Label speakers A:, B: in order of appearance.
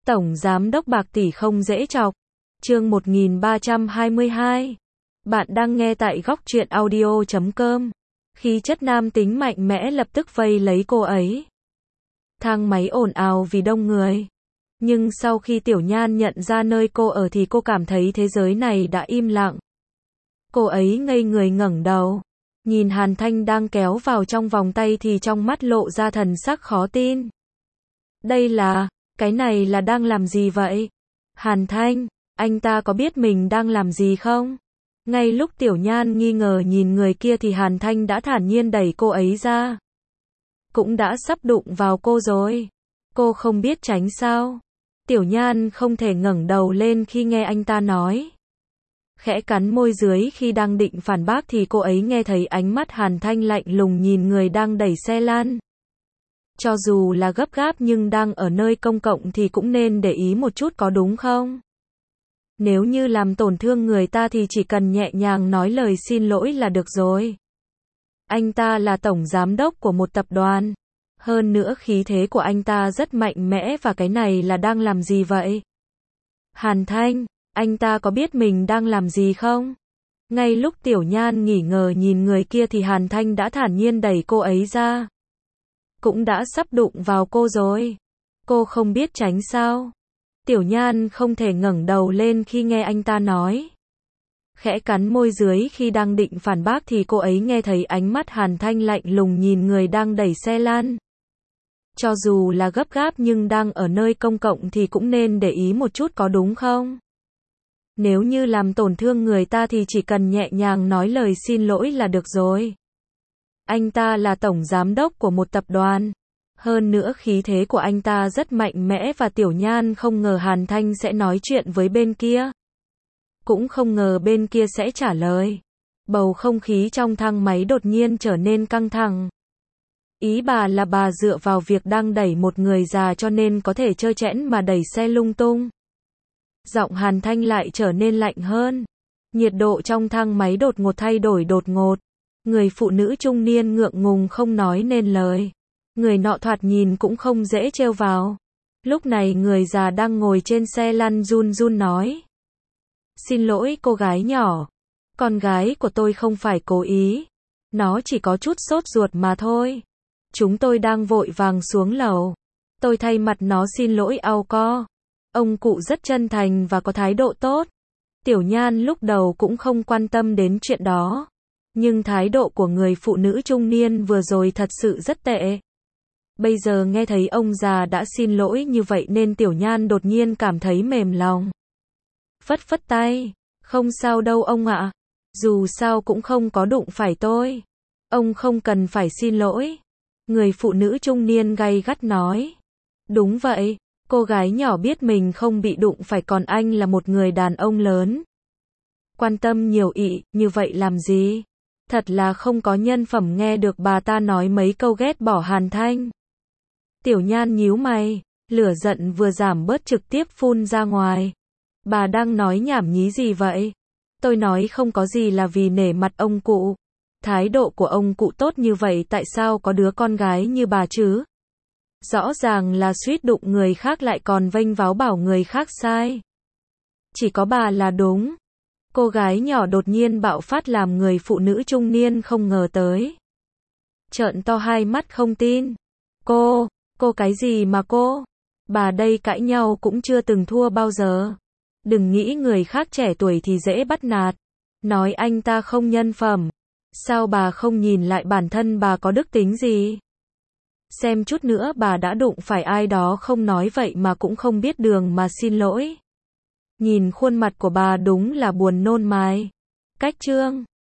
A: Tổng Giám đốc bạc tỷ không dễ chọc. Chương 1322. Bạn đang nghe tại góc truyện audio.com. Khí chất nam tính mạnh mẽ lập tức vây lấy cô ấy. Thang máy ồn ào vì đông người. Nhưng sau khi Tiểu Nhan nhận ra nơi cô ở thì cô cảm thấy thế giới này đã im lặng. Cô ấy ngây người ngẩng đầu. Nhìn Hàn Thanh đang kéo vào trong vòng tay thì trong mắt lộ ra thần sắc khó tin. Cái này là đang làm gì vậy? Hàn Thanh, anh ta có biết mình đang làm gì không? Ngay lúc Tiểu Nhan nghi ngờ nhìn người kia thì Hàn Thanh đã thản nhiên đẩy cô ấy ra. Cũng đã sắp đụng vào cô rồi. Cô không biết tránh sao? Tiểu Nhan không thể ngẩng đầu lên khi nghe anh ta nói. Khẽ cắn môi dưới khi đang định phản bác thì cô ấy nghe thấy ánh mắt Hàn Thanh lạnh lùng nhìn người đang đẩy xe lan. Cho dù là gấp gáp nhưng đang ở nơi công cộng thì cũng nên để ý một chút có đúng không? Nếu như làm tổn thương người ta thì chỉ cần nhẹ nhàng nói lời xin lỗi là được rồi. Anh ta là tổng giám đốc của một tập đoàn. Hơn nữa khí thế của anh ta rất mạnh mẽ và cái này là đang làm gì vậy? Hàn Thanh, anh ta có biết mình đang làm gì không? Ngay lúc Tiểu Nhan nghi ngờ nhìn người kia thì Hàn Thanh đã thản nhiên đẩy cô ấy ra. Cũng đã sắp đụng vào cô rồi. Cô không biết tránh sao? Tiểu Nhan không thể ngẩng đầu lên khi nghe anh ta nói. Khẽ cắn môi dưới khi đang định phản bác thì cô ấy nghe thấy ánh mắt Hàn Thanh lạnh lùng nhìn người đang đẩy xe lan. Cho dù là gấp gáp nhưng đang ở nơi công cộng thì cũng nên để ý một chút có đúng không? Nếu như làm tổn thương người ta thì chỉ cần nhẹ nhàng nói lời xin lỗi là được rồi. Anh ta là tổng giám đốc của một tập đoàn. Hơn nữa khí thế của anh ta rất mạnh mẽ và Tiểu Nhan không ngờ Hàn Thanh sẽ nói chuyện với bên kia. Cũng không ngờ bên kia sẽ trả lời. Bầu không khí trong thang máy đột nhiên trở nên căng thẳng. Ý bà là bà dựa vào việc đang đẩy một người già cho nên có thể trơ trẽn mà đẩy xe lung tung. Giọng Hàn Thanh lại trở nên lạnh hơn. Nhiệt độ trong thang máy đột ngột thay đổi đột ngột. Người phụ nữ trung niên ngượng ngùng không nói nên lời. Người nọ thoạt nhìn cũng không dễ trêu vào. Lúc này người già đang ngồi trên xe lăn run run nói. Xin lỗi cô gái nhỏ. Con gái của tôi không phải cố ý. Nó chỉ có chút sốt ruột mà thôi. Chúng tôi đang vội vàng xuống lầu. Tôi thay mặt nó xin lỗi ao co. Ông cụ rất chân thành và có thái độ tốt. Tiểu Nhan lúc đầu cũng không quan tâm đến chuyện đó. Nhưng thái độ của người phụ nữ trung niên vừa rồi thật sự rất tệ. Bây giờ nghe thấy ông già đã xin lỗi như vậy nên Tiểu Nhan đột nhiên cảm thấy mềm lòng. Phất phất tay. Không sao đâu ông ạ. Dù sao cũng không có đụng phải tôi. Ông không cần phải xin lỗi. Người phụ nữ trung niên gay gắt nói. Đúng vậy. Cô gái nhỏ biết mình không bị đụng phải còn anh là một người đàn ông lớn. Quan tâm nhiều như vậy làm gì? Thật là không có nhân phẩm nghe được bà ta nói mấy câu ghét bỏ Hàn Thanh. Tiểu Nhan nhíu mày, lửa giận vừa giảm bớt trực tiếp phun ra ngoài. Bà đang nói nhảm nhí gì vậy? Tôi nói không có gì là vì nể mặt ông cụ. Thái độ của ông cụ tốt như vậy tại sao có đứa con gái như bà chứ? Rõ ràng là suýt đụng người khác lại còn vênh váo bảo người khác sai. Chỉ có bà là đúng. Cô gái nhỏ đột nhiên bạo phát làm người phụ nữ trung niên không ngờ tới. Trợn to hai mắt không tin. Cô cái gì mà cô? Bà đây cãi nhau cũng chưa từng thua bao giờ. Đừng nghĩ người khác trẻ tuổi thì dễ bắt nạt. Nói anh ta không nhân phẩm. Sao bà không nhìn lại bản thân bà có đức tính gì? Xem chút nữa bà đã đụng phải ai đó không nói vậy mà cũng không biết đường mà xin lỗi. Nhìn khuôn mặt của bà đúng là buồn nôn mài. Cách chương